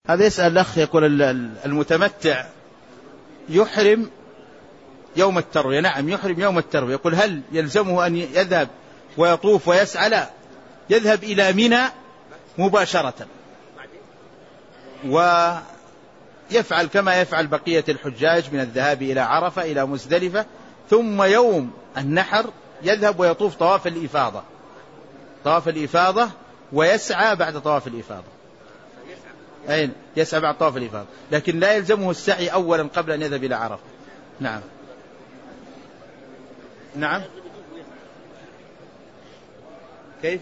هذا يسأل الأخ يقول المتمتع يحرم يوم التروية. نعم يحرم يوم التروية. يقول هل يلزمه أن يذهب ويطوف ويسعى؟ لا، يذهب إلى منى مباشرة ويفعل كما يفعل بقية الحجاج من الذهاب إلى عرفة إلى مزدلفة، ثم يوم النحر يذهب ويطوف طواف الإفاضة ويسعى بعد طواف الإفاضة. أين يسعى بعد طواف الإفاضة، لكن لا يلزمه السعي أولا قبل أن يذهب إلى عرفة. نعم نعم. كيف؟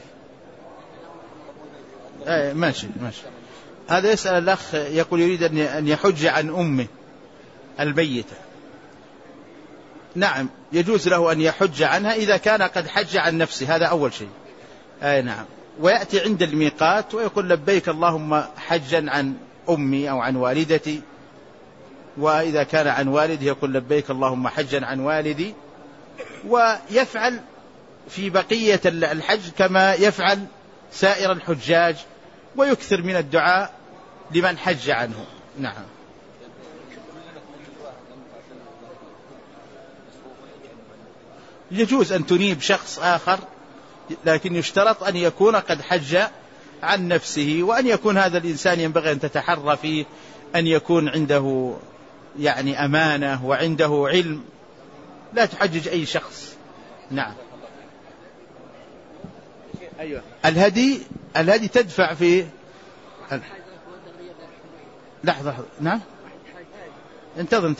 ماشي. هذا يسأل الأخ يقول يريد أن يحج عن أمه الميتة. نعم يجوز له أن يحج عنها إذا كان قد حج عن نفسه، هذا أول شيء. نعم، ويأتي عند الميقات ويقول لبيك اللهم حجا عن أمي أو عن والدتي، وإذا كان عن والده يقول لبيك اللهم حجا عن والدي، ويفعل في بقية الحج كما يفعل سائر الحجاج، ويكثر من الدعاء لمن حج عنه. نعم. يجوز أن تنيب شخص آخر، لكن يشترط أن يكون قد حج عن نفسه، وأن يكون هذا الإنسان ينبغي أن تتحرى فيه أن يكون عنده يعني أمانة وعنده علم، لا تحجج أي شخص. نعم. أيوة. الهدي تدفع في لحظة. نعم انتظر.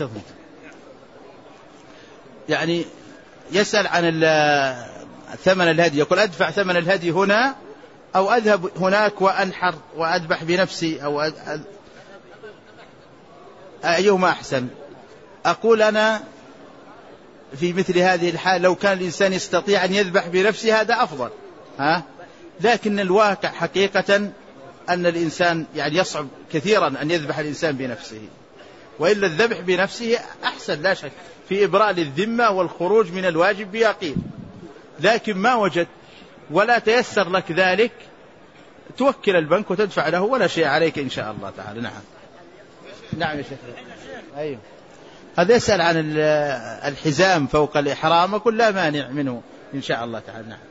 يعني يسأل عن ثمن الهدي، يقول أدفع ثمن الهدي هنا أو أذهب هناك وأنحر وأذبح بنفسي، أو أيهما أحسن؟ أقول أنا في مثل هذه الحال لو كان الإنسان يستطيع أن يذبح بنفسه هذا أفضل، لكن الواقع حقيقة أن الإنسان يعني يصعب كثيرا أن يذبح الإنسان بنفسه، وإلا الذبح بنفسه أحسن لا شك في إبراء للذمة والخروج من الواجب بيقين. لكن ما وجد ولا تيسر لك ذلك توكل البنك وتدفع له ولا شيء عليك إن شاء الله تعالى. نعم يا شيخ. أيوه. هذا يسأل عن الحزام فوق الإحرام، أقول لا مانع منه إن شاء الله تعالى. نعم.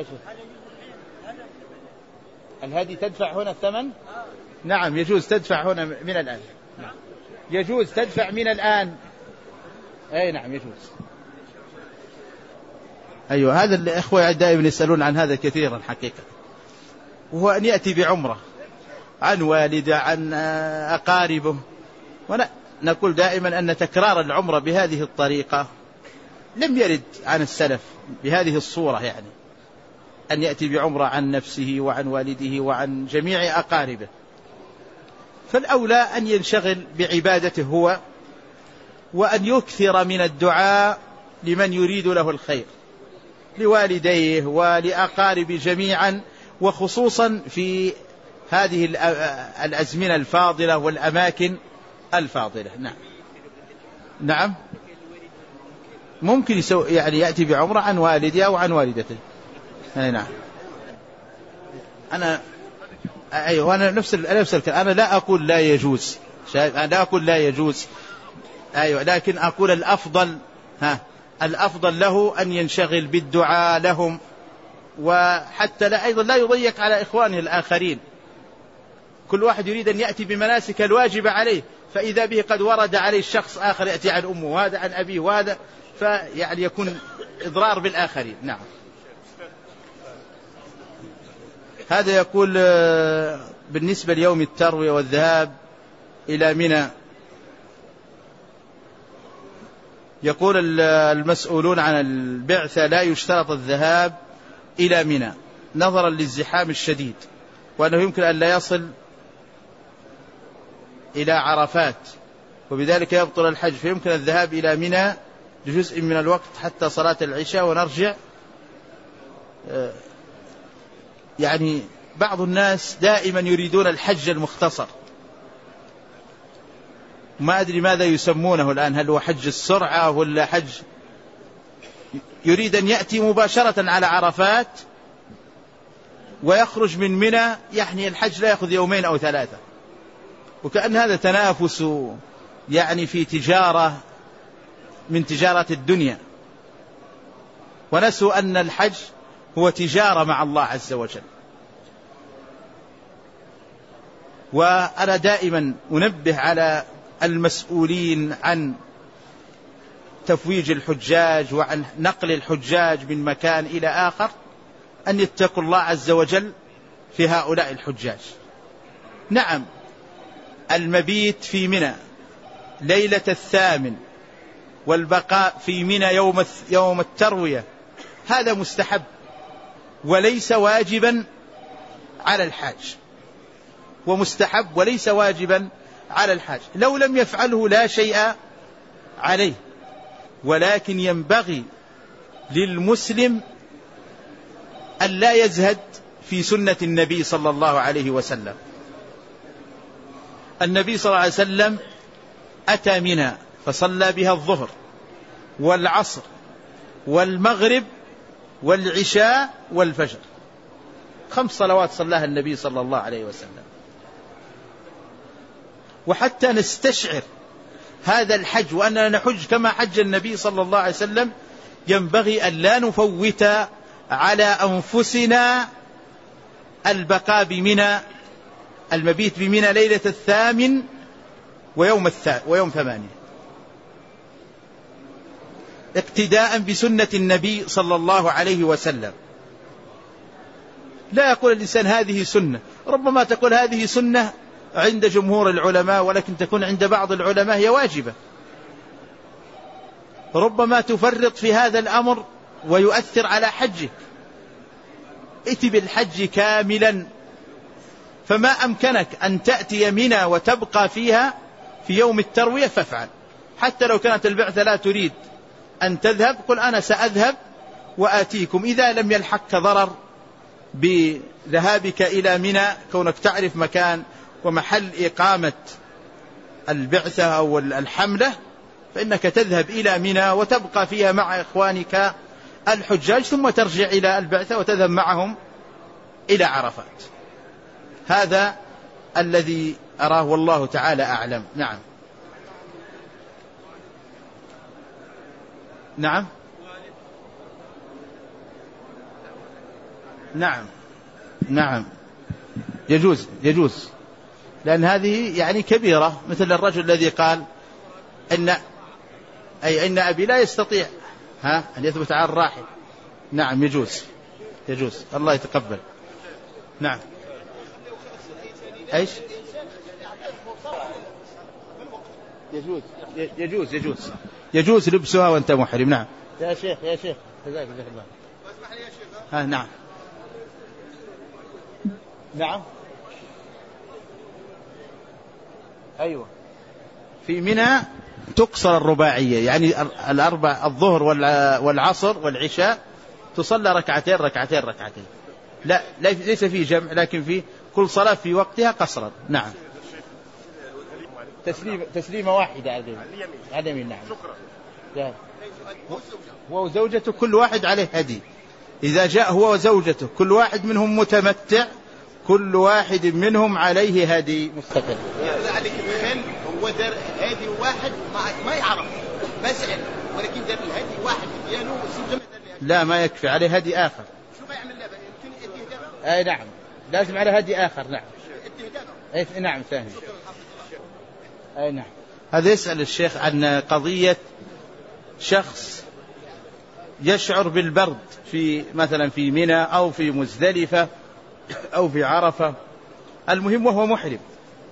الهدي تدفع هنا الثمن؟ نعم يجوز تدفع هنا من الآن. نعم. يجوز تدفع من الآن. أي نعم يجوز. أيوة. هذا الإخوة دائما يسألون عن هذا كثيرا حقيقة، وهو أن يأتي بعمرة عن والده عن أقاربه، ونقول دائما أن تكرار العمرة بهذه الطريقة لم يرد عن السلف بهذه الصورة، يعني أن يأتي بعمرة عن نفسه وعن والده وعن جميع أقاربه. فالأولى أن ينشغل بعبادته هو، وأن يكثر من الدعاء لمن يريد له الخير، لوالديه ولأقارب جميعا، وخصوصا في هذه الأزمنة الفاضلة والأماكن الفاضلة. نعم ممكن يعني يأتي بعمرة عن والده أو عن والدته. نعم. أنا نفس الكلام. أنا لا أقول لا يجوز، أنا لا أقول لا يجوز، أيوة، لكن أقول الأفضل له أن ينشغل بالدعاء لهم، وحتى أيضا لا يضيق على إخوانه الآخرين. كل واحد يريد أن يأتي بمناسك الواجبة عليه، فإذا به قد ورد عليه الشخص آخر يأتي عن أمه وهذا عن أبيه وهذا، فيعني يكون إضرار بالآخرين. نعم. هذا يقول بالنسبة ليوم التروية والذهاب إلى منى، يقول المسؤولون عن البعثة لا يشترط الذهاب إلى منى نظرا للزحام الشديد، وأنه يمكن أن لا يصل إلى عرفات، وبذلك يبطل الحج، فيمكن الذهاب إلى منى لجزء من الوقت حتى صلاة العشاء ونرجع. يعني بعض الناس دائما يريدون الحج المختصر، ما أدري ماذا يسمونه الآن، هل هو حج السرعة ولا حج، يريد أن يأتي مباشرة على عرفات ويخرج من منى، يعني الحج لا يأخذ 2 أو 3، وكأن هذا تنافس يعني في تجارة من تجارة الدنيا، ونسوا أن الحج هو تجارة مع الله عز وجل. وأنا دائما أنبه على المسؤولين عن تفويج الحجاج وعن نقل الحجاج من مكان إلى آخر أن يتقوا الله عز وجل في هؤلاء الحجاج. نعم، المبيت في منى ليلة 8 والبقاء في منى يوم التروية هذا مستحب وليس واجبا على الحاج، ومستحب وليس واجبا على الحاج. لو لم يفعله لا شيء عليه، ولكن ينبغي للمسلم أن لا يزهد في سنة النبي صلى الله عليه وسلم. النبي صلى الله عليه وسلم أتى منى فصلى بها الظهر والعصر والمغرب والعشاء والفجر، 5 صلوات صلاها النبي صلى الله عليه وسلم. وحتى نستشعر هذا الحج وأننا نحج كما حج النبي صلى الله عليه وسلم، ينبغي أن لا نفوت على أنفسنا البقاء بمنى، المبيت بمنى ليلة 8 ويوم 8، اقتداء بسنة النبي صلى الله عليه وسلم. لا يقول الإنسان هذه سنة، ربما تقول هذه سنة عند جمهور العلماء، ولكن تكون عند بعض العلماء هي واجبة. ربما تفرط في هذا الأمر ويؤثر على حجك. ائت بالحج كاملا، فما أمكنك أن تأتي منى وتبقى فيها في يوم التروية فافعل، حتى لو كانت البعثة لا تريد أن تذهب، قل أنا سأذهب وآتيكم. إذا لم يلحقك ضرر بذهابك إلى منى، كونك تعرف مكان ومحل إقامة البعثة أو الحملة، فإنك تذهب إلى منى وتبقى فيها مع إخوانك الحجاج، ثم ترجع إلى البعثة وتذهب معهم إلى عرفات. هذا الذي أراه والله تعالى أعلم. نعم. نعم. نعم. نعم. يجوز لأن هذه يعني كبيرة، مثل الرجل الذي قال إن أبي لا يستطيع أن يثبت على الراحل. نعم يجوز الله يتقبل. نعم. إيش؟ يجوز لبسها وأنت محرم. نعم يا شيخ جزاك الله. نعم. نعم. أيوة، في منى تقصر الرباعية، يعني الظهر والعصر والعشاء تصلى ركعتين. لا ليس فيه جمع، لكن في كل صلاة في وقتها قصرا. نعم. تسليمة واحدة على اليمين. نعم. شكرا. هو وزوجته كل واحد عليه هدي. إذا جاء هو وزوجته كل واحد منهم متمتع، كل واحد منهم عليه هدي مستقل. عليك الخل هو در هدي واحد ما يعرف بسأل، ولكن در الهدي واحد ديالو وسجمة. لا ما يكفي، عليه هدي آخر. شو ما يعمل له؟ يمكن يديه. أي نعم، لازم على هدي آخر. نعم. أي نعم ثاني. أي نعم. هذا يسأل الشيخ عن قضية شخص يشعر بالبرد مثلا في منى أو في مزدلفة أو في عرفة، المهم وهو محرم،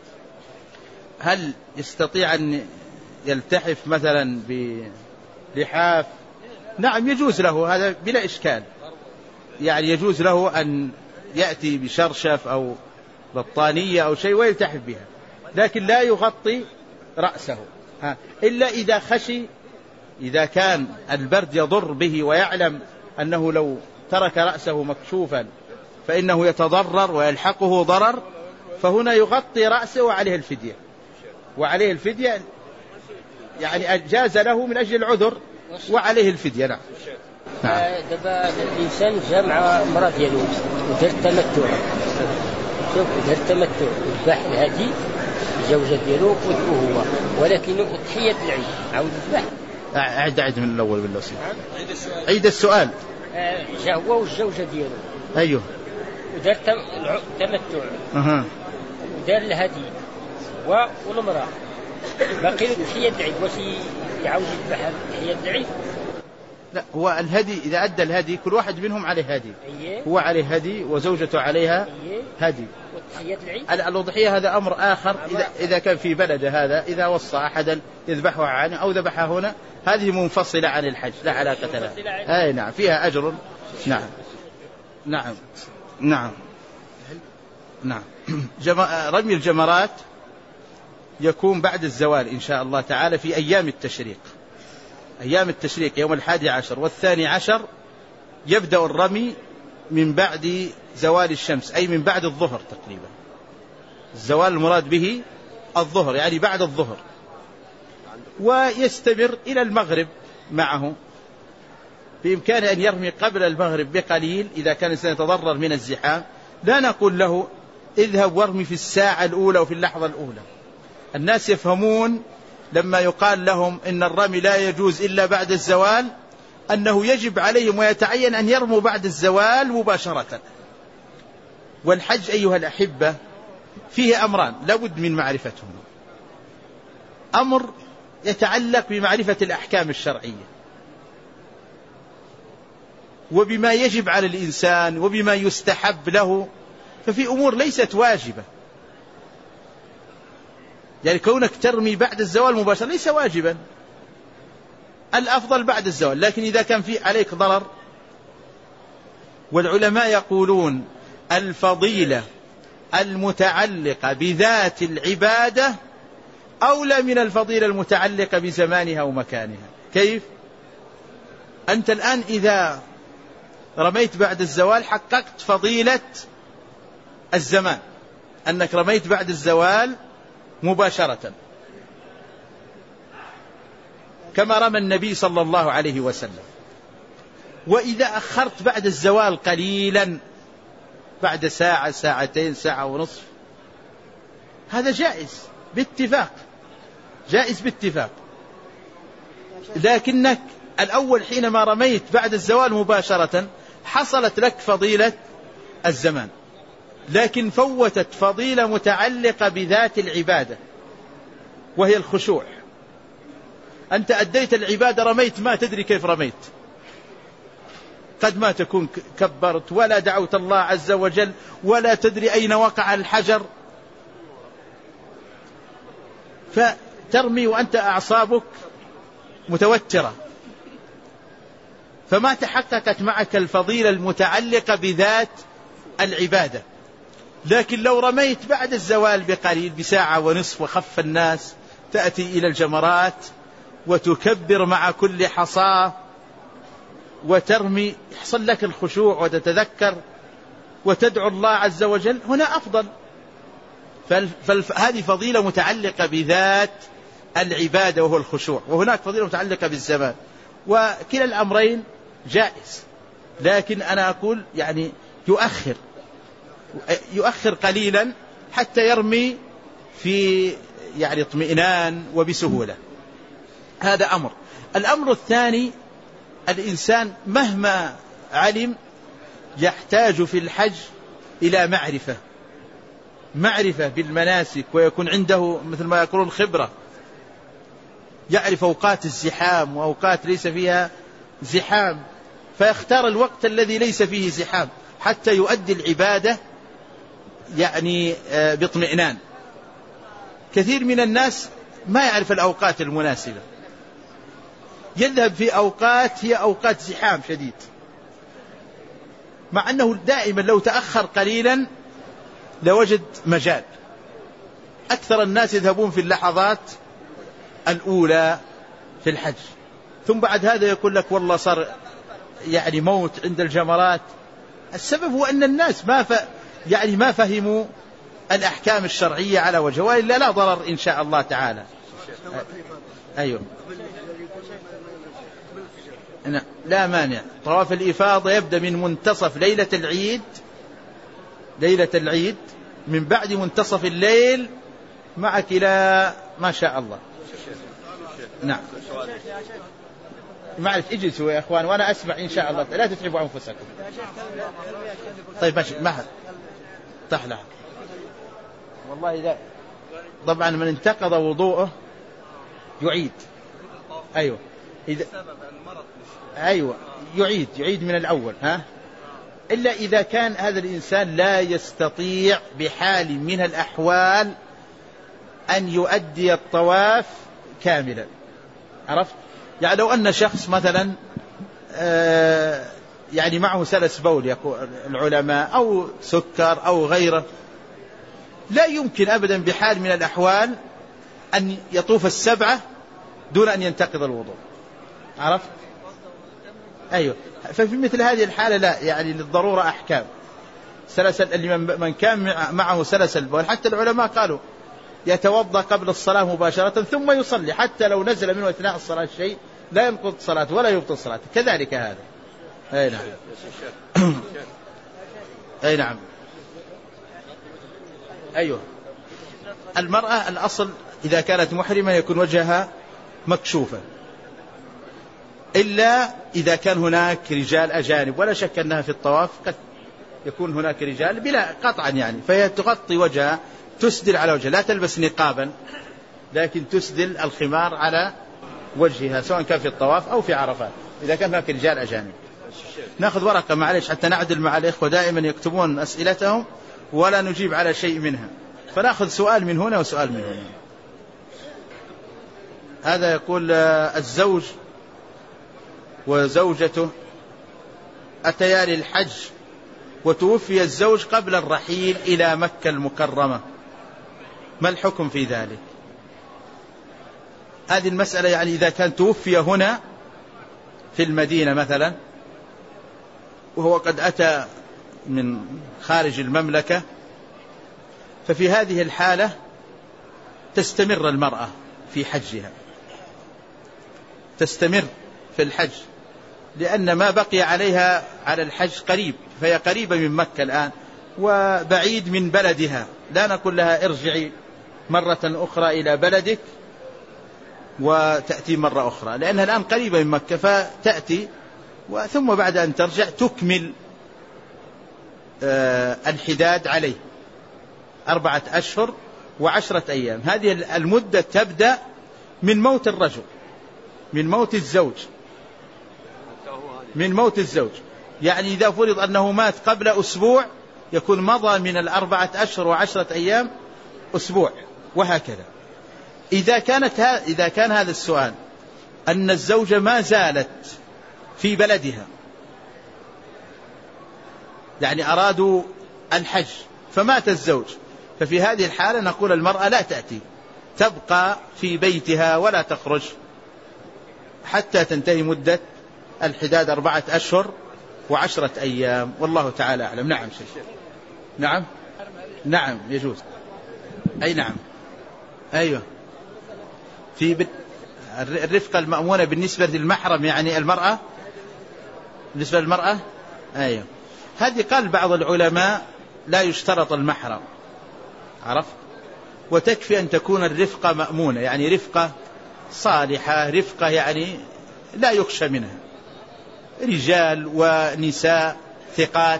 هل يستطيع أن يلتحف مثلا بلحاف؟ نعم يجوز له هذا بلا إشكال، يعني يجوز له أن يأتي بشرشف أو بطانية أو شيء ويلتحف بها، لكن لا يغطي رأسه، إلا إذا خشي، إذا كان البرد يضر به ويعلم أنه لو ترك رأسه مكشوفا فإنه يتضرر ويلحقه ضرر، فهنا يغطي رأسه وعليه الفدية، يعني أجاز له من أجل العذر وعليه الفدية. نعم. دابا الإنسان جاء مع مرأة ديالو ودار التمتع، شوف دار التمتع ذبح الهدي الزوجة ديالو هو، ولكن تحية العيد عاود يذبح. أعد من الأول بالله. عيد السؤال. جا هو والزوجة ديالو. أيوه. ودار تمتع. ودار الهدي والمرأة. باقي له تحية العيد، واش يعاود يذبح تحية العيد؟ لا، هو الهدي إذا أدى الهدي كل واحد منهم عليه هدي. هو عليه هدي وزوجته عليها هدي. الأضحية هذا أمر آخر، إذا كان في بلد هذا، إذا وصى أحدا يذبحها عنه أو ذبحها هنا، هذه منفصلة عن الحج لا علاقة لها. أي نعم، فيها أجر. نعم نعم نعم نعم. رمي الجمرات يكون بعد الزوال إن شاء الله تعالى في أيام التشريق. أيام التشريق يوم 11 و12 يبدأ الرمي من بعد زوال الشمس، أي من بعد الظهر تقريبا. الزوال المراد به الظهر، يعني بعد الظهر، ويستمر إلى المغرب معه. بإمكانه أن يرمي قبل المغرب بقليل إذا كان سيتضرر من الزحام. لا نقول له اذهب وارمي في الساعة الأولى وفي اللحظة الأولى. الناس يفهمون لما يقال لهم إن الرمي لا يجوز إلا بعد الزوال أنه يجب عليهم ويتعين أن يرموا بعد الزوال مباشرة. والحج أيها الأحبة فيه أمران لابد من معرفتهم. أمر يتعلق بمعرفة الأحكام الشرعية وبما يجب على الإنسان وبما يستحب له، ففي أمور ليست واجبة. يعني كونك ترمي بعد الزوال مباشرة ليس واجبا، الأفضل بعد الزوال، لكن إذا كان في عليك ضرر. والعلماء يقولون الفضيلة المتعلقة بذات العبادة أولى من الفضيلة المتعلقة بزمانها ومكانها. كيف؟ أنت الآن إذا رميت بعد الزوال حققت فضيلة الزمان، أنك رميت بعد الزوال مباشرة كما رمى النبي صلى الله عليه وسلم. وإذا أخرت بعد الزوال قليلا بعد ساعة، ساعتين، ساعة ونصف، هذا جائز باتفاق، جائز باتفاق. لكنك الأول حينما رميت بعد الزوال مباشرة حصلت لك فضيلة الزمان، لكن فوتت فضيلة متعلقة بذات العبادة وهي الخشوع. أنت أديت العبادة، رميت ما تدري كيف رميت، قد ما تكون كبرت ولا دعوت الله عز وجل ولا تدري أين وقع الحجر، فترمي وأنت أعصابك متوترة، فما تحققت معك الفضيلة المتعلقة بذات العبادة. لكن لو رميت بعد الزوال بقليل بساعة ونصف وخف الناس، تأتي إلى الجمرات وتكبر مع كل حصاة وترمي، يحصل لك الخشوع وتتذكر وتدعو الله عز وجل، هنا أفضل. فهذه فضيلة متعلقة بذات العبادة وهو الخشوع، وهناك فضيلة متعلقة بالزمان، وكلا الأمرين جائز. لكن أنا أقول يعني يؤخر قليلا حتى يرمي في يعني اطمئنان وبسهولة. هذا أمر. الأمر الثاني، الإنسان مهما علم يحتاج في الحج إلى معرفة بالمناسك، ويكون عنده مثل ما يقولون خبرة، يعرف أوقات الزحام وأوقات ليس فيها زحام، فيختار الوقت الذي ليس فيه زحام حتى يؤدي العبادة يعني باطمئنان. كثير من الناس ما يعرف الأوقات المناسبة، يذهب في أوقات هي أوقات زحام شديد، مع أنه دائما لو تأخر قليلا لوجد مجال. أكثر الناس يذهبون في اللحظات الأولى في الحج، ثم بعد هذا يقول لك والله صار يعني موت عند الجمرات. السبب هو أن الناس ما فهموا الأحكام الشرعية على وجه، وإلا لا ضرر إن شاء الله تعالى. أيوه لا مانع. طواف الإفاضة يبدأ من منتصف ليلة العيد، من بعد منتصف الليل معك إلى ما شاء الله. نعم معلش اجلسوا يا أخوان وأنا أسمع إن شاء الله، لا تتعبوا أنفسكم. طيب ماشي ما تحلى والله إذا طبعا من انتقض وضوءه يعيد. أيوة إذا أيوة يعيد من الأول إلا إذا كان هذا الإنسان لا يستطيع بحال من الأحوال أن يؤدي الطواف كاملا. عرفت؟ يعني لو أن شخص مثلا يعني معه سلس بول يقول العلماء أو سكر أو غيره، لا يمكن أبدا بحال من الأحوال أن يطوف السبعة دون أن ينتقض الوضوء. عرفت؟ أيوة. ففي مثل هذه الحالة لا، يعني للضرورة أحكام. من كان معه سلس البول حتى العلماء قالوا يتوضأ قبل الصلاة مباشرة ثم يصلي، حتى لو نزل منه أثناء الصلاة شيء لا ينقض صلاته ولا يبطل صلاته. كذلك هذا. أي نعم. أي نعم. أيوة. المرأة الأصل إذا كانت محرمة يكون وجهها مكشوفا، إلا إذا كان هناك رجال أجانب، ولا شك أنها في الطواف قد يكون هناك رجال بلا قطعا يعني، فهي تغطي وجهها، تسدل على وجهها، لا تلبس نقابا لكن تسدل الخمار على وجهها سواء كان في الطواف أو في عرفات إذا كان هناك رجال أجانب. نأخذ ورقة معلش حتى نعدل مع الإخوة دائما يكتبون أسئلتهم ولا نجيب على شيء منها، فنأخذ سؤال من هنا وسؤال من هنا. هذا يقول الزوج وزوجته أتيا للحج وتوفي الزوج قبل الرحيل إلى مكة المكرمة، ما الحكم في ذلك؟ هذه المسألة يعني إذا كان توفي هنا في المدينة مثلا وهو قد أتى من خارج المملكة، ففي هذه الحالة تستمر المرأة في حجها، تستمر في الحج، لأن ما بقي عليها على الحج قريب، فهي قريبة من مكة الآن وبعيد من بلدها، لا نقول لها ارجعي مرة أخرى إلى بلدك وتأتي مرة أخرى، لأنها الآن قريبة من مكة فتأتي ثم بعد أن ترجع تكمل الحداد عليه 4 أشهر و10 أيام. هذه المدة تبدأ من موت الرجل، من موت الزوج، من موت الزوج. يعني إذا فرض أنه مات قبل أسبوع يكون مضى من 4 أشهر و10 أيام أسبوع، وهكذا. إذا كان هذا السؤال أن الزوجة ما زالت في بلدها، يعني أرادوا الحج فمات الزوج، ففي هذه الحالة نقول المرأة لا تأتي، تبقى في بيتها ولا تخرج حتى تنتهي مدة الحداد 4 أشهر و10 أيام، والله تعالى أعلم. نعم شيخ. نعم نعم يجوز. أي نعم. أيوه. في الرفقة المأمونة بالنسبة للمحرم، يعني المرأة بالنسبة للمرأة. أيوه. هذه قال بعض العلماء لا يشترط المحرم، عرفت، وتكفي أن تكون الرفقة مأمونة، يعني رفقة صالحة، رفقة يعني لا يخشى منها، رجال ونساء ثقات،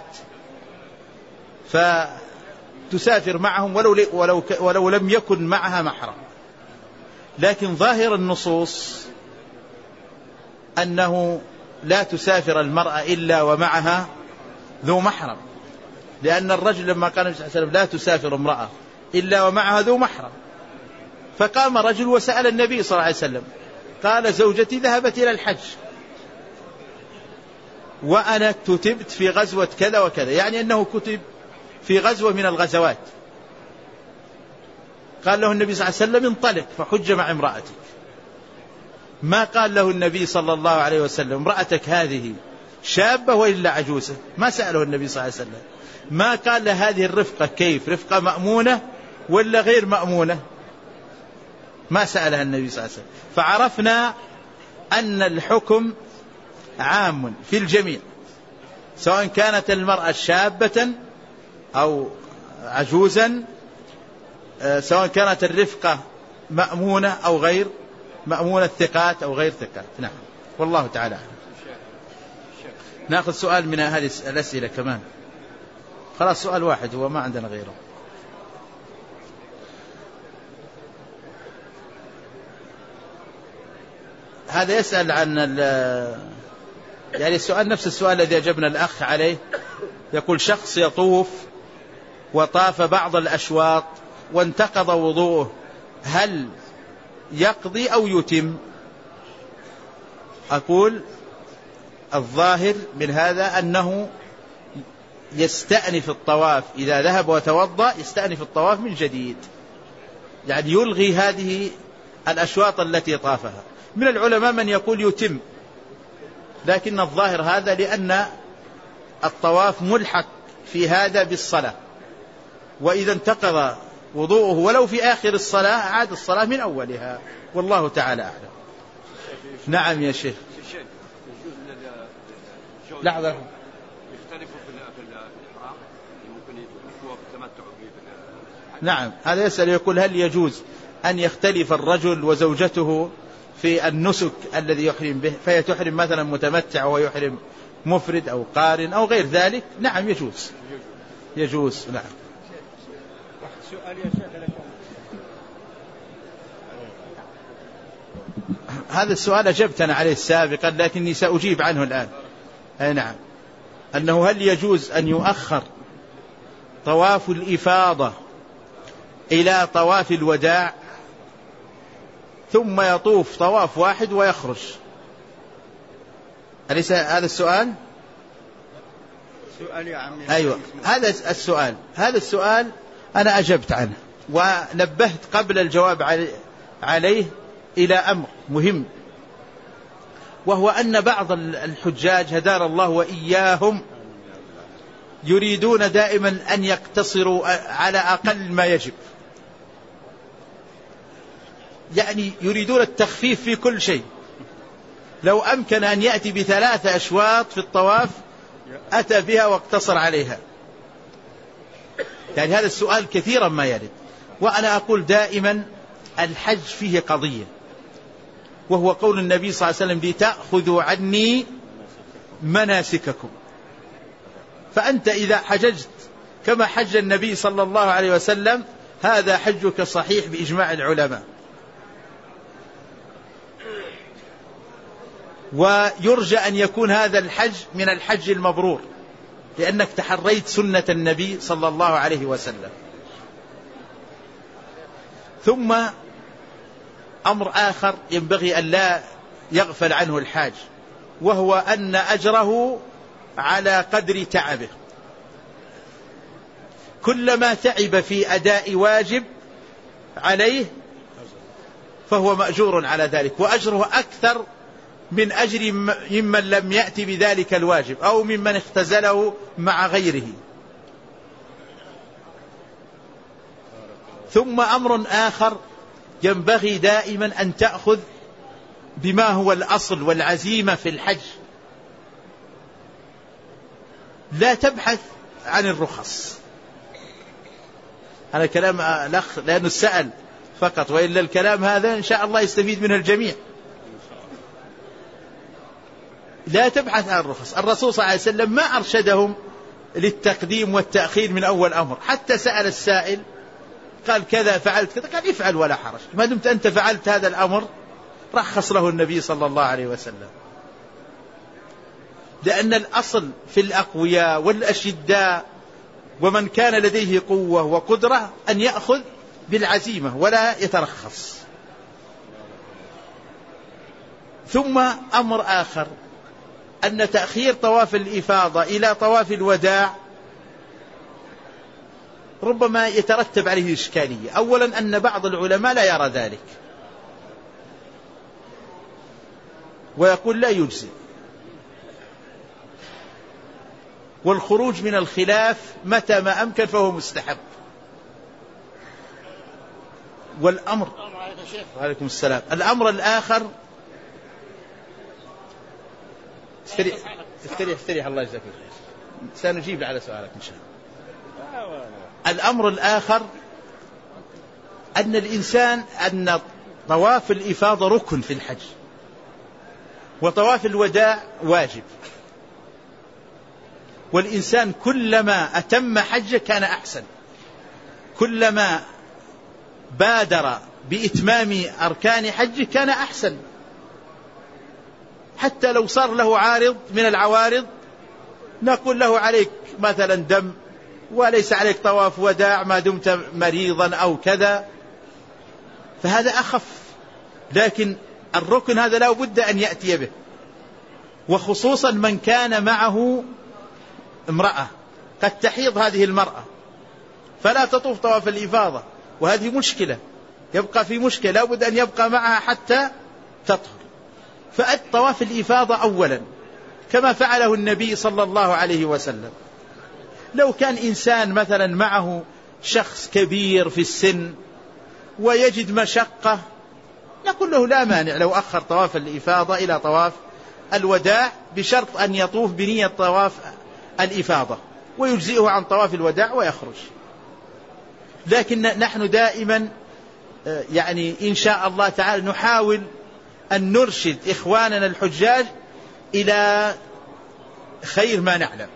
فتسافر معهم ولو لم يكن معها محرم. لكن ظاهر النصوص أنه لا تسافر المرأة إلا ومعها ذو محرم، لأن الرجل لما قال النبي صلى الله عليه وسلم لا تسافر امرأة إلا ومعها ذو محرم، فقام رجل وسأل النبي صلى الله عليه وسلم قال زوجتي ذهبت إلى الحج وأنا كتبت في غزوة كذا وكذا، يعني أنه كتب في غزوة من الغزوات. قال له النبي صلى الله عليه وسلم انطلق فحج مع امرأتك. ما قال له النبي صلى الله عليه وسلم امرأتك هذه شابة وإلا عجوزة، ما سأله النبي صلى الله عليه وسلم. ما قال له هذه الرفقة كيف، رفقة مأمونة ولا غير مأمونة، ما سألها النبي صلى الله عليه وسلم. فعرفنا أن الحكم عام في الجميع، سواء كانت المرأة شابة أو عجوزا سواء كانت الرفقة مأمونة أو غير مأمونة، ثقات أو غير ثقات. نعم، والله تعالى أعلم. نأخذ سؤال من هذه الأسئلة كمان، خلاص سؤال واحد هو، ما عندنا غيره. هذا يسأل عن يعني السؤال نفس السؤال الذي أجبنا الأخ عليه. يقول شخص يطوف وطاف بعض الأشواط وانتقض وضوءه، هل يقضي أو يتم؟ أقول الظاهر من هذا أنه يستأنف الطواف، إذا ذهب وتوضأ يستأنف الطواف من جديد، يعني يلغي هذه الأشواط التي طافها. من العلماء من يقول يتم، لكن الظاهر هذا لأن الطواف ملحق في هذا بالصلاة، وإذا انتقض وضوءه ولو في آخر الصلاة عاد الصلاة من أولها، والله تعالى أعلم. نعم يا شيخ. لحظة، يختلفوا في الإحرام، ممكن يكون التمتع. نعم، هذا يسأل يقول هل يجوز أن يختلف الرجل وزوجته في النسك الذي يحرم به، فيتحرم مثلا متمتع ويحرم مفرد أو قارن أو غير ذلك؟ نعم يجوز، يجوز. نعم. سؤال يا شيخ، هذا السؤال أجبت أنا عليه سابقا لكني سأجيب عنه الآن. أي نعم، أنه هل يجوز أن يؤخر طواف الإفاضة إلى طواف الوداع ثم يطوف طواف واحد ويخرج؟ أليس هذا السؤال؟ سؤال يا عمي. أيوة، هذا السؤال أنا أجبت عنه ونبهت قبل الجواب عليه إلى أمر مهم، وهو أن بعض الحجاج هدانا الله وإياهم يريدون دائما أن يقتصروا على أقل ما يجب، يعني يريدون التخفيف في كل شيء. لو أمكن أن يأتي ب3 أشواط في الطواف أتى بها واقتصر عليها. يعني هذا السؤال كثيرا ما يرد، وأنا أقول دائما الحج فيه قضية، وهو قول النبي صلى الله عليه وسلم لتأخذوا عني مناسككم. فأنت إذا حججت كما حج النبي صلى الله عليه وسلم هذا حجك صحيح بإجماع العلماء، ويرجى أن يكون هذا الحج من الحج المبرور، لأنك تحريت سنة النبي صلى الله عليه وسلم. ثم أمر آخر ينبغي أن لا يغفل عنه الحاج، وهو أن أجره على قدر تعبه. كلما تعب في أداء واجب عليه فهو مأجور على ذلك، وأجره أكثر من أجر ممن لم يأتي بذلك الواجب أو ممن اختزله مع غيره. ثم أمر آخر ينبغي دائما أن تأخذ بما هو الأصل والعزيمة في الحج، لا تبحث عن الرخص. هذا كلام الأخ لأنه سأل فقط، وإلا الكلام هذا إن شاء الله يستفيد منه الجميع. لا تبحث عن الرخص. الرسول صلى الله عليه وسلم ما أرشدهم للتقديم والتأخير من أول أمر، حتى سأل السائل قال كذا فعلت كذا، قال افعل ولا حرج، ما دمت أنت فعلت هذا الأمر رخص له النبي صلى الله عليه وسلم. لأن الأصل في الأقوياء والأشداء ومن كان لديه قوة وقدرة أن يأخذ بالعزيمة ولا يترخص. ثم أمر آخر أن تأخير طواف الإفاضة إلى طواف الوداع ربما يترتب عليه إشكالية. أولا أن بعض العلماء لا يرى ذلك ويقول لا يجزي، والخروج من الخلاف متى ما أمكن فهو مستحب. والأمر وعليكم السلام. الأمر الآخر استريح الله يجزاك خير، سنجيب على سؤالك إن شاء الله. الأمر الآخر أن طواف الإفاضة ركن في الحج، وطواف الوداع واجب، والإنسان كلما أتم حجه كان أحسن، كلما بادر بإتمام أركان حجه كان أحسن، حتى لو صار له عارض من العوارض نقول له عليك مثلا دم وليس عليك طواف وداع ما دمت مريضا أو كذا، فهذا أخف. لكن الركن هذا لا بد أن يأتي به، وخصوصا من كان معه امرأة قد تحيض هذه المرأة فلا تطوف طواف الإفاضة، وهذه مشكلة، يبقى في مشكلة لا بد أن يبقى معها حتى تطهر. فالطواف الإفاضة أولا كما فعله النبي صلى الله عليه وسلم. لو كان إنسان مثلا معه شخص كبير في السن ويجد مشقة نقول له لا مانع لو أخر طواف الإفاضة إلى طواف الوداع، بشرط أن يطوف بنية طواف الإفاضة ويجزئه عن طواف الوداع ويخرج. لكن نحن دائما يعني إن شاء الله تعالى نحاول أن نرشد إخواننا الحجاج إلى خير ما نعلم،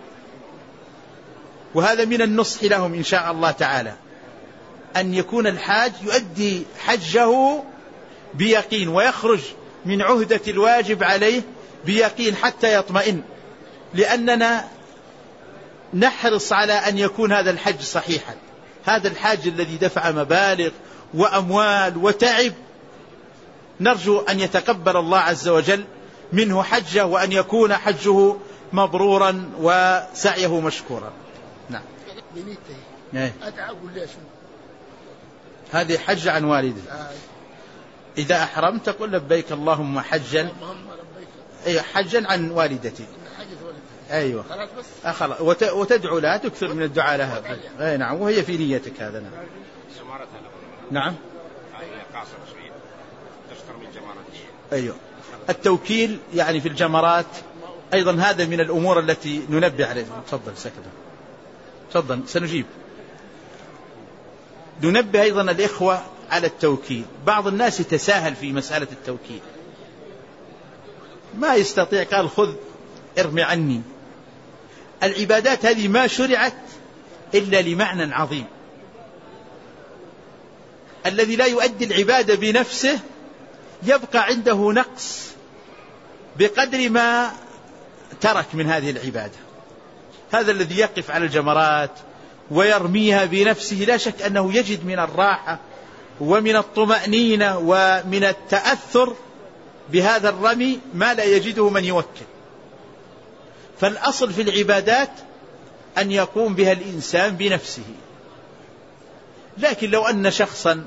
وهذا من النصح لهم إن شاء الله تعالى، أن يكون الحاج يؤدي حجه بيقين ويخرج من عهدة الواجب عليه بيقين حتى يطمئن، لأننا نحرص على أن يكون هذا الحج صحيحا. هذا الحاج الذي دفع مبالغ وأموال وتعب نرجو أن يتقبل الله عز وجل منه حجه، وأن يكون حجه مبرورا وسعيه مشكورا. نعم. هذه حج عن والده. إذا أحرمت تقول لبيك اللهم حجا، أي حجا عن والدتي. أيوة خلاص، وتدعو لها، تكثر من الدعاء لها. أي نعم، وهي في نيتك هذا. نعم. نعم. أيوة. التوكيل يعني في الجمرات أيضا هذا من الأمور التي ننبه عليها. تفضل سكتة. تفضل سنجيب. ننبه أيضا الإخوة على التوكيل. بعض الناس يتساهل في مسألة التوكيل، ما يستطيع قال خذ ارمي عني. العبادات هذه ما شرعت إلا لمعنى عظيم. الذي لا يؤدي العبادة بنفسه يبقى عنده نقص بقدر ما ترك من هذه العبادة. هذا الذي يقف على الجمرات ويرميها بنفسه لا شك أنه يجد من الراحة ومن الطمأنينة ومن التأثر بهذا الرمي ما لا يجده من يوكل. فالأصل في العبادات أن يقوم بها الإنسان بنفسه. لكن لو أن شخصا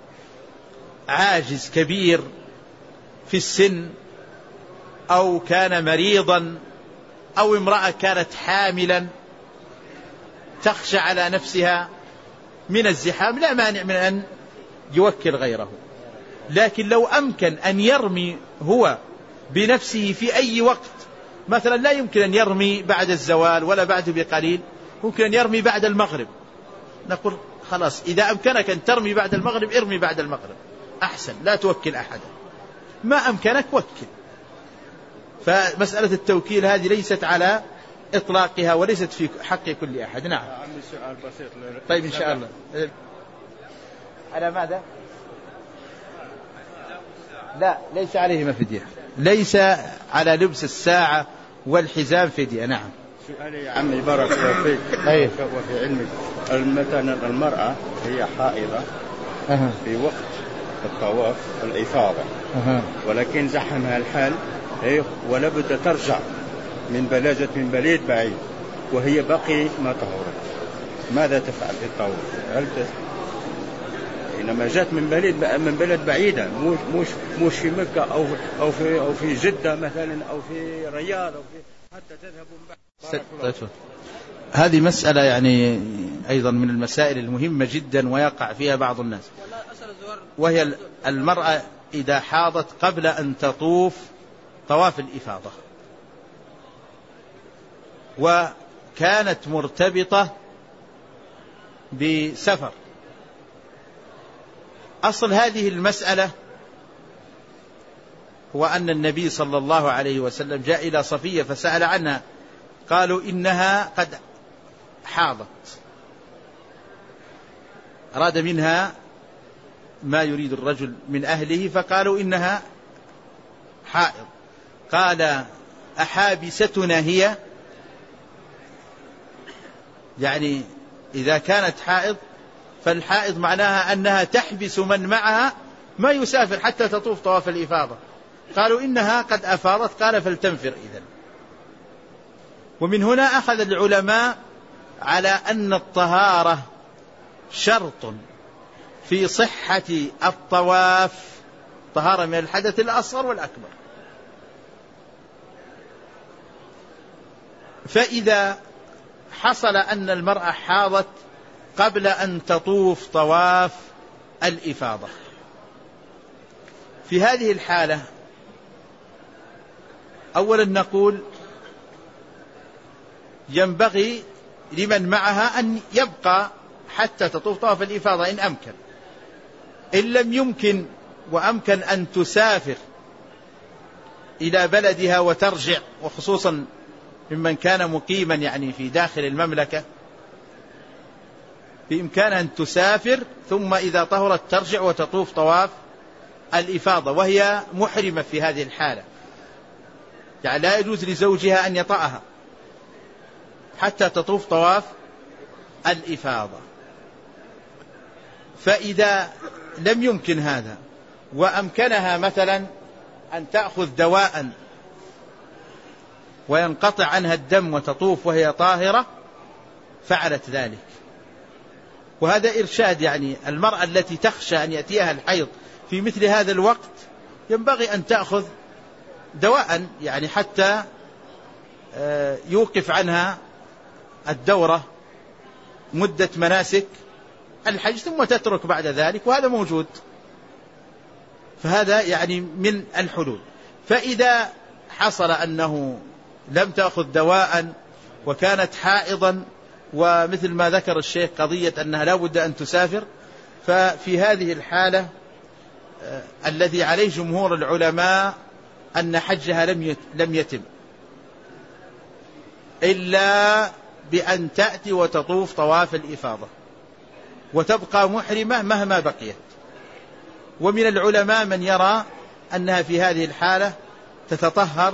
عاجز كبير في السن أو كان مريضا أو امرأة كانت حاملا تخشى على نفسها من الزحام لا مانع من أن يوكل غيره. لكن لو أمكن أن يرمي هو بنفسه في أي وقت، مثلا لا يمكن أن يرمي بعد الزوال ولا بعد بقليل، ممكن أن يرمي بعد المغرب، نقول خلاص إذا أمكنك أن ترمي بعد المغرب ارمي بعد المغرب أحسن، لا توكل أحدا. ما أمكنك وكل. فمسألة التوكيل هذه ليست على إطلاقها وليست في حق كل أحد. نعم. طيب إن شاء الله. على ماذا؟ لا ليس عليهما فدية، ليس على لبس الساعة والحزام فدية. نعم. سؤالي يا عمي بارك الله فيك وفي علمك، مثلا المرأة هي حائضة في وقت الطواف الإفاضة ولكن زحمها الحال ولا بد ترجع من بلد بعيد وهي باقي ما طهرت، ماذا تفعل في الطواف؟ هل إنما جاءت من بلد بعيدة مش في مكة أو في جدة مثلا أو في رياض أو في حتى تذهب بعد. هذه مسألة يعني أيضا من المسائل المهمة جدا ويقع فيها بعض الناس، وهي المرأة إذا حاضت قبل أن تطوف طواف الإفاضة وكانت مرتبطة بسفر أصل هذه المسألة هو أن النبي صلى الله عليه وسلم جاء إلى صفية فسأل عنها، قالوا إنها قد حاضت، أراد منها ما يريد الرجل من أهله، فقالوا إنها حائض. قال أحابستنا هي؟ يعني إذا كانت حائض فالحائض معناها أنها تحبس من معها ما يسافر حتى تطوف طواف الإفاضة. قالوا إنها قد أفاضت، قال فلتنفر إذن. ومن هنا أخذ العلماء على أن الطهارة شرط في صحة الطواف، طهارة من الحدث الأصغر والأكبر. فإذا حصل أن المرأة حاضت قبل أن تطوف طواف الإفاضة، في هذه الحالة أولا نقول ينبغي لمن معها أن يبقى حتى تطوف طواف الإفاضة إن أمكن. إن لم يمكن وأمكن أن تسافر إلى بلدها وترجع، وخصوصا ممن كان مقيما يعني في داخل المملكة، بإمكان أن تسافر ثم إذا طهرت ترجع وتطوف طواف الإفاضة وهي محرمة في هذه الحالة، يعني لا يجوز لزوجها أن يطأها حتى تطوف طواف الإفاضة. فإذا لم يمكن هذا وأمكنها مثلا أن تأخذ دواء وينقطع عنها الدم وتطوف وهي طاهرة فعلت ذلك. وهذا إرشاد، يعني المرأة التي تخشى أن يأتيها الحيض في مثل هذا الوقت ينبغي أن تأخذ دواء يعني حتى يوقف عنها الدورة مدة مناسك الحج ثم تترك بعد ذلك، وهذا موجود. فهذا يعني من الحلول. فإذا حصل أنه لم تأخذ دواء وكانت حائضا، ومثل ما ذكر الشيخ قضية أنها لا بد أن تسافر، ففي هذه الحالة الذي عليه جمهور العلماء أن حجها لم يتم إلا بأن تأتي وتطوف طواف الإفاضة وتبقى محرمة مهما بقيت. ومن العلماء من يرى أنها في هذه الحالة تتطهر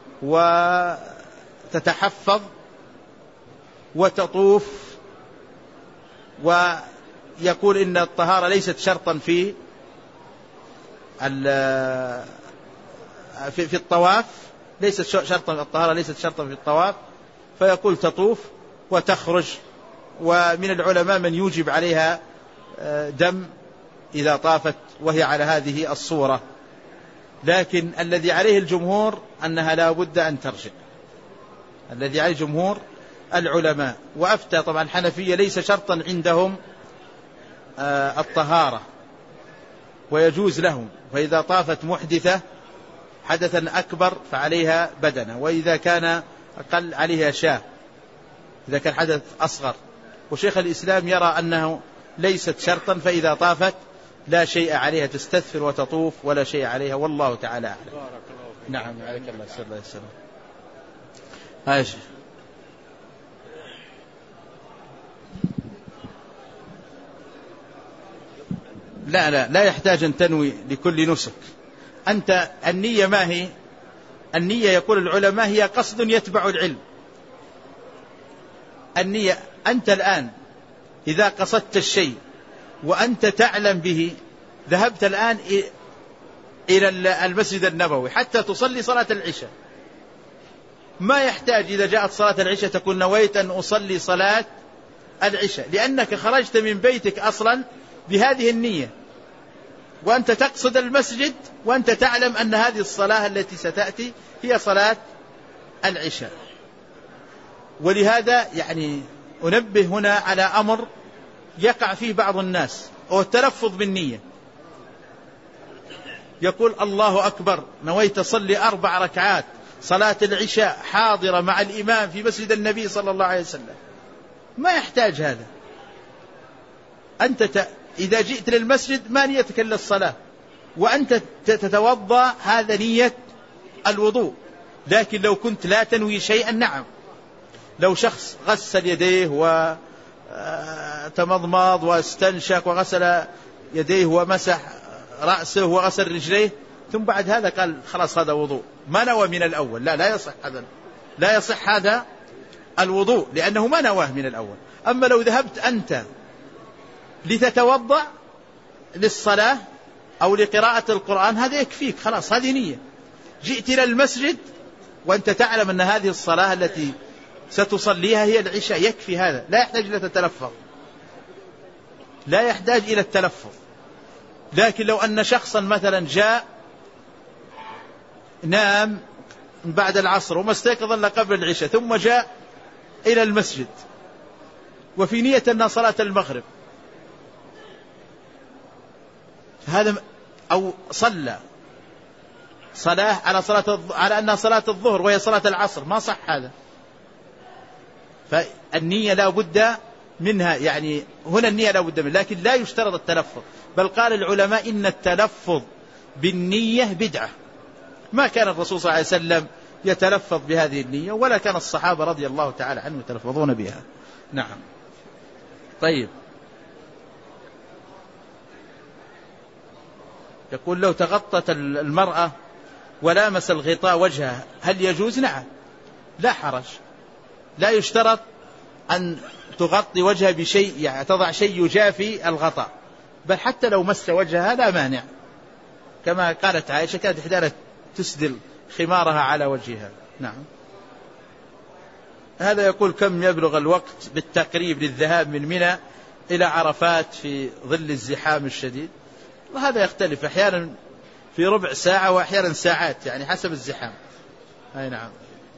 وتتحفظ وتطوف، ويقول إن الطهارة ليست شرطا في الطواف، ليست شرطا، الطهارة ليست شرطا في الطواف، فيقول تطوف وتخرج. ومن العلماء من يوجب عليها دم إذا طافت وهي على هذه الصورة، لكن الذي عليه الجمهور أنها لا بد أن ترجع، الذي عليه جمهور العلماء. وأفتى طبعا الحنفية ليس شرطا عندهم الطهارة ويجوز لهم، فإذا طافت محدثة حدثا أكبر فعليها بدنة، وإذا كان أقل عليها شاة إذا كان حدث أصغر. وشيخ الإسلام يرى أنه ليست شرطا، فإذا طافت لا شيء عليها، تستثفر وتطوف ولا شيء عليها، والله تعالى أعلم. نعم عليك الله صلى الله عليه وسلم. هاشي. لا يحتاج أن تنوي لكل نسك. أنت النية ما هي؟ النية يقول العلماء هي قصد يتبع العلم. النية أنت الآن إذا قصدت الشيء وأنت تعلم به، ذهبت الآن إلى المسجد النبوي حتى تصلي صلاة العشاء، ما يحتاج إذا جاءت صلاة العشاء تقول نويت أن أصلي صلاة العشاء، لأنك خرجت من بيتك أصلا بهذه النية، وأنت تقصد المسجد وأنت تعلم أن هذه الصلاة التي ستأتي هي صلاة العشاء. ولهذا يعني أنبه هنا على أمر يقع فيه بعض الناس، هو التلفظ بالنية. يقول الله أكبر، نويت أصلي 4 ركعات صلاة العشاء حاضرة مع الإمام في مسجد النبي صلى الله عليه وسلم. ما يحتاج هذا. أنت إذا جئت للمسجد ما نيتك إلا الصلاة وأنت تتوضأ، هذا نية الوضوء. لكن لو كنت لا تنوي شيئا، نعم، لو شخص غسل يديه وتمضمض واستنشق وغسل يديه ومسح رأسه وغسل رجليه ثم بعد هذا قال خلاص هذا وضوء، ما نوى من الأول، لا يصح هذا، لا يصح هذا الوضوء لأنه ما نواه من الأول. أما لو ذهبت أنت لتتوضأ للصلاة أو لقراءة القرآن هذا يكفيك، خلاص هذه نية. جئت إلى المسجد وأنت تعلم أن هذه الصلاة التي ستصليها هي العشاء، يكفي هذا، لا يحتاج إلى التلفظ، لا يحتاج إلى التلفظ. لكن لو أن شخصا مثلا جاء نام بعد العصر وما استيقظ إلا قبل العشاء ثم جاء إلى المسجد وفي نية أنها صلاة المغرب، هذا أو صلى صلاة على أنها صلاة الظهر وهي صلاة العصر، ما صح هذا. فالنية لا بد منها، يعني هنا النية لا بد منها، لكن لا يشترط التلفظ. بل قال العلماء إن التلفظ بالنية بدعة، ما كان الرسول صلى الله عليه وسلم يتلفظ بهذه النية ولا كان الصحابة رضي الله تعالى عنهم يتلفظون بها. نعم. طيب، يقول لو تغطت المرأة ولامس الغطاء وجهها هل يجوز؟ نعم، لا حرج، لا يشترط أن تغطي وجهها بشيء، يعني تضع شيء يجافي الغطاء، بل حتى لو مس وجهها لا مانع، كما قالت عائشة كانت إحدانا تسدل خمارها على وجهها. نعم. هذا يقول كم يبلغ الوقت بالتقريب للذهاب من منى إلى عرفات في ظل الزحام الشديد؟ وهذا يختلف، أحيانا في ربع ساعة وأحيانا ساعات، يعني حسب الزحام. أي نعم.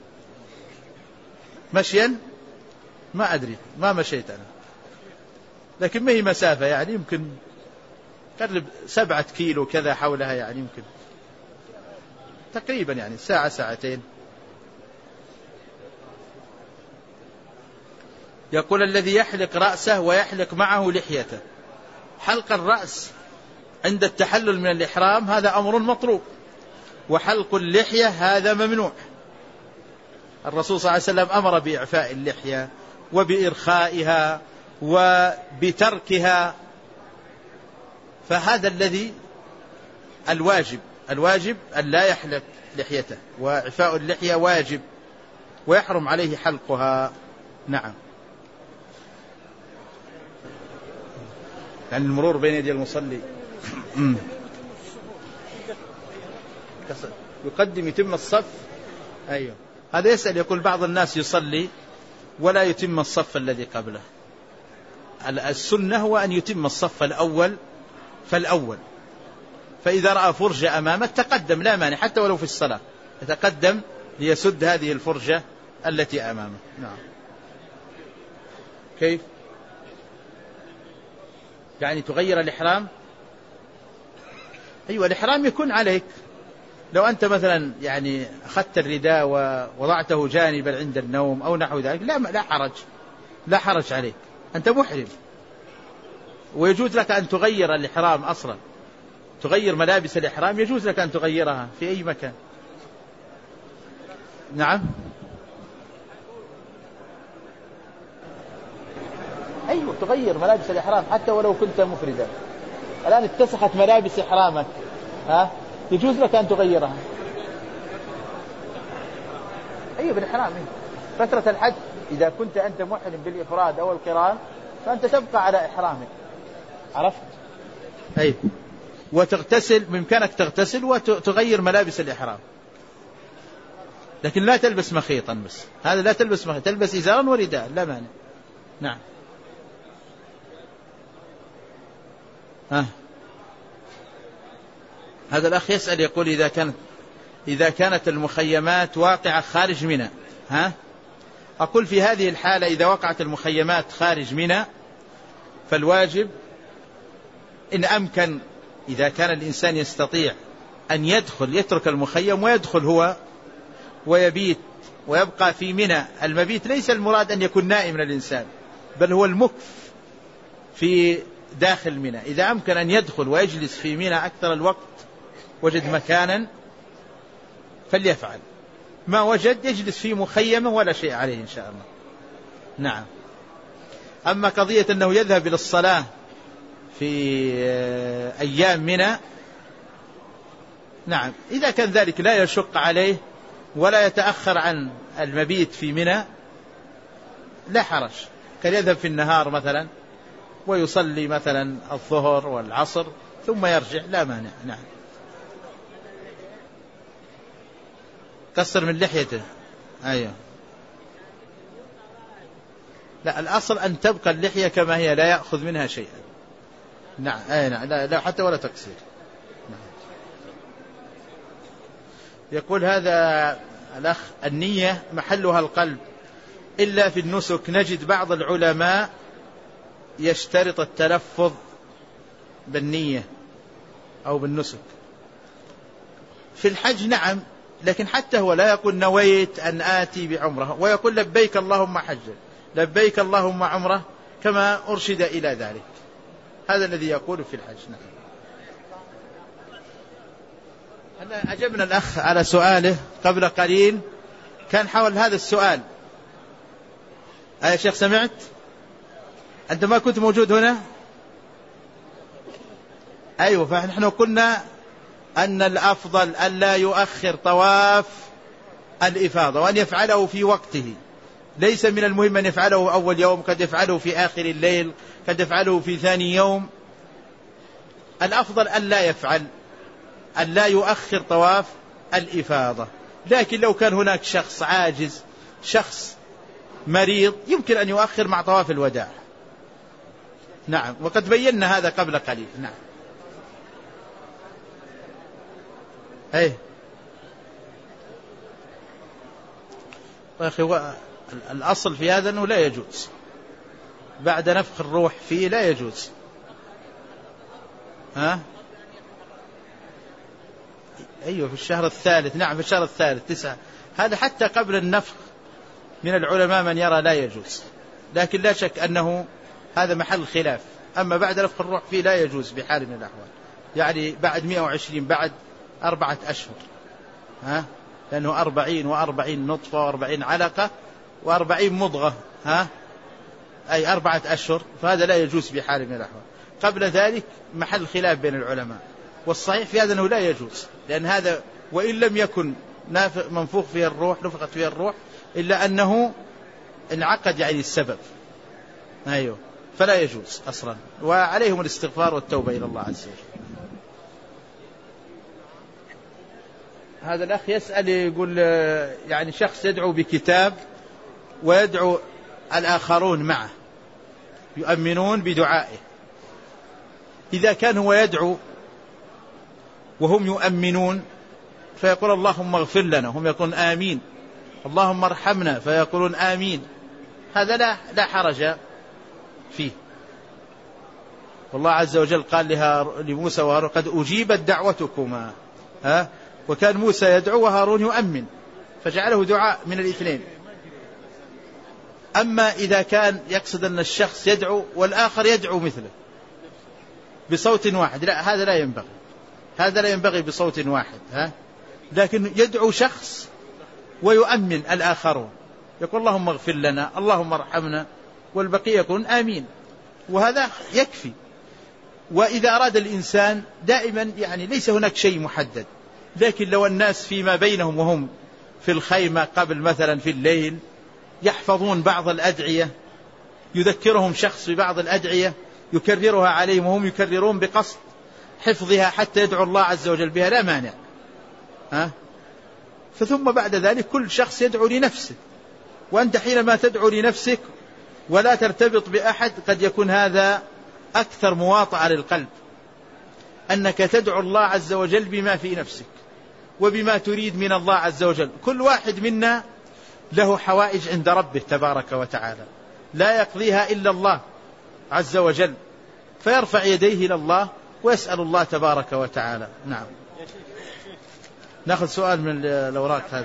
مشيا ما أدري، ما مشيت أنا، لكن ما هي مسافة، يعني يمكن قرب 7 كيلو كذا حولها، يعني يمكن تقريبا يعني ساعة ساعتين. يقول الذي يحلق رأسه ويحلق معه لحيته، حلق الرأس عند التحلل من الإحرام هذا أمر مطلوب، وحلق اللحية هذا ممنوع. الرسول صلى الله عليه وسلم أمر بإعفاء اللحية وبإرخائها وبتركها، فهذا الذي الواجب أن لا يحلق لحيته، وإعفاء اللحية واجب ويحرم عليه حلقها. نعم. يعني المرور بين يدي المصلي يقدم يتم الصف. أيوه، هذا يسأل، يقول بعض الناس يصلي ولا يتم الصف الذي قبله. السنة هو أن يتم الصف الأول فالأول، فإذا رأى فرجة أمامه تقدم لا مانع، حتى ولو في الصلاة يتقدم ليسد هذه الفرجة التي أمامه. نعم. كيف؟ يعني تغير الإحرام؟ أيوة، الإحرام يكون عليك. لو أنت مثلا يعني أخذت الرداء ووضعته جانبا عند النوم أو نحو ذلك لا حرج عليك، أنت محرم، ويجوز لك أن تغير الإحرام أصلا، تغير ملابس الإحرام، يجوز لك أن تغيرها في أي مكان. نعم. أيوة، تغير ملابس الإحرام حتى ولو كنت مفردا. الآن اتسخت ملابس إحرامك، يجوز لك أن تغيرها. أيوة، بالإحرام. فترة الحج إذا كنت أنت محرم بالإفراد أو القران فأنت تبقى على إحرامك، عرفت؟ أيوة. وتغتسل، بإمكانك تغتسل وتغير ملابس الإحرام، لكن لا تلبس مخيطا بس، هذا لا تلبس مخيط، تلبس إزارا ورداء لا مانع. نعم. هذا الأخ يسأل، يقول إذا كانت المخيمات واقعة خارج منى، أقول في هذه الحالة إذا وقعت المخيمات خارج منى فالواجب إن أمكن، إذا كان الإنسان يستطيع أن يترك المخيم ويدخل هو ويبيت ويبقى في منى. المبيت ليس المراد أن يكون نائما الإنسان، بل هو المكف في داخل منى، إذا أمكن أن يدخل ويجلس في منى أكثر الوقت وجد مكانا فليفعل، ما وجد يجلس في مخيمة ولا شيء عليه إن شاء الله. نعم. أما قضية أنه يذهب إلى الصلاة في أيام منى، نعم إذا كان ذلك لا يشق عليه ولا يتأخر عن المبيت في منى لا حرج، كان يذهب في النهار مثلا ويصلي مثلا الظهر والعصر ثم يرجع لا مانع. نعم. كسر من لحيته. أيوه. لا الأصل أن تبقى اللحية كما هي لا يأخذ منها شيئا. نعم. أي نعم. لا حتى ولا تقصير. نعم. يقول هذا الأخ النية محلها القلب إلا في النسك نجد بعض العلماء يشترط التلفظ بالنية أو بالنسك. في الحج نعم، لكن حتى هو لا يقول نويت أن آتي بعمره، ويقول لبيك اللهم حجا لبيك اللهم عمره كما أرشد إلى ذلك. هذا الذي يقول في الحج. نعم. أنا أجبنا الأخ على سؤاله قبل قليل، كان حول هذا السؤال. يا شيخ سمعت؟ أنت ما كنت موجود هنا؟ أيوة. فنحن قلنا أن الأفضل أن لا يؤخر طواف الإفاضة وأن يفعله في وقته. ليس من المهم أن يفعله أول يوم، قد يفعله في آخر الليل، قد يفعله في ثاني يوم. الأفضل أن لا يفعل، أن لا يؤخر طواف الإفاضة. لكن لو كان هناك شخص عاجز، شخص مريض، يمكن أن يؤخر مع طواف الوداع. نعم. وقد بينا هذا قبل قليل. نعم. أي أخي، الأصل في هذا أنه لا يجوز بعد نفخ الروح فيه، لا يجوز. أيوة في الشهر الثالث. نعم في الشهر الثالث 9. هذا حتى قبل النفخ من العلماء من يرى لا يجوز، لكن لا شك أنه هذا محل خلاف. أما بعد نفخ الروح فيه لا يجوز بحال من الأحوال، يعني بعد 120 بعد 4 أشهر، لأنه 40 نطفة و40 علقة و40 مضغة، أي 4 أشهر، فهذا لا يجوز بحال من الأحوال. قبل ذلك محل خلاف بين العلماء، والصحيح في هذا أنه لا يجوز، لأن هذا وإن لم يكن منفوخ فيه الروح، نفخت فيه الروح، إلا أنه انعقد يعني السبب. أيوه. فلا يجوز أصلا، وعليهم الاستغفار والتوبة إلى الله عز وجل. هذا الأخ يسأل يقول يعني شخص يدعو بكتاب ويدعو الآخرون معه يؤمنون بدعائه، إذا كان هو يدعو وهم يؤمنون فيقول اللهم اغفر لنا، هم يقولون آمين، اللهم ارحمنا فيقولون آمين، هذا لا حرج فيه. والله عز وجل قال لموسى وهارون قد أجيبت دعوتكما، وكان موسى يدعو وهارون يؤمن، فجعله دعاء من الاثنين. أما إذا كان يقصد أن الشخص يدعو والآخر يدعو مثله بصوت واحد، لا هذا لا ينبغي، هذا لا ينبغي بصوت واحد، لكن يدعو شخص ويؤمن الآخرون، يقول اللهم اغفر لنا، اللهم ارحمنا، والبقية يقولون آمين، وهذا يكفي. وإذا أراد الإنسان دائما يعني ليس هناك شيء محدد، لكن لو الناس فيما بينهم وهم في الخيمة قبل مثلا في الليل يحفظون بعض الأدعية، يذكرهم شخص ببعض الأدعية يكررها عليهم وهم يكررون بقصد حفظها حتى يدعو الله عز وجل بها، لا مانع. فثم بعد ذلك كل شخص يدعو لنفسه، وأنت حينما تدعو لنفسك ولا ترتبط بأحد قد يكون هذا أكثر مواطأة للقلب، أنك تدعو الله عز وجل بما في نفسك وبما تريد من الله عز وجل. كل واحد منا له حوائج عند ربه تبارك وتعالى لا يقضيها إلا الله عز وجل، فيرفع يديه إلى الله ويسأل الله تبارك وتعالى. نعم. نأخذ سؤال من الأوراق هذه.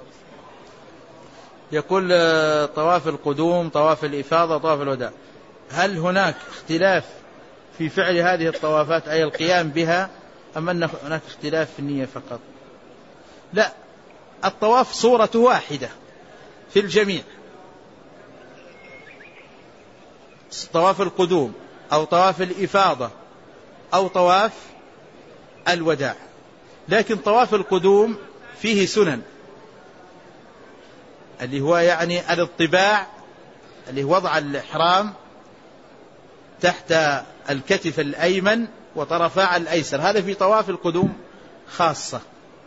يقول طواف القدوم، طواف الإفاضة، طواف الوداع، هل هناك اختلاف في فعل هذه الطوافات أي القيام بها، أم أن هناك اختلاف في النية فقط؟ لا، الطواف صورة واحدة في الجميع، طواف القدوم أو طواف الإفاضة أو طواف الوداع. لكن طواف القدوم فيه سنن، اللي هو يعني الاطباع، اللي هو وضع الإحرام تحت الكتف الأيمن وطرفاع الأيسر، هذا في طواف القدوم خاصة.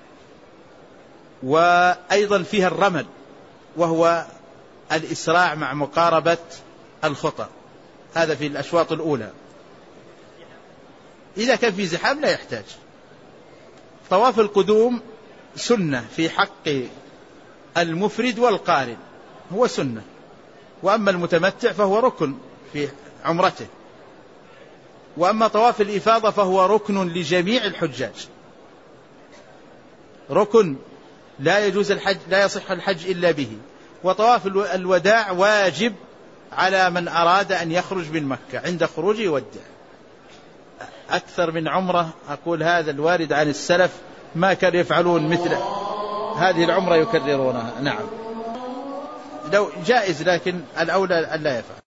وأيضا فيها الرمل، وهو الإسراع مع مقاربة الخطى، هذا في الأشواط الأولى. إذا كان في زحام لا يحتاج. طواف القدوم سنة في حق المفرد والقارن، هو سنة. وأما المتمتع فهو ركن في عمرته. وأما طواف الإفاضة فهو ركن لجميع الحجاج، ركن لا يجوز الحج، لا يصح الحج إلا به. وطواف الوداع واجب على من أراد أن يخرج من مكة عند خروجه يودع. أكثر من عمرة، أقول هذا الوارد عن السلف ما كانوا يفعلون مثل هذه العمرة يكررونها. نعم، لو جائز، لكن الأولى أن لا يفعل.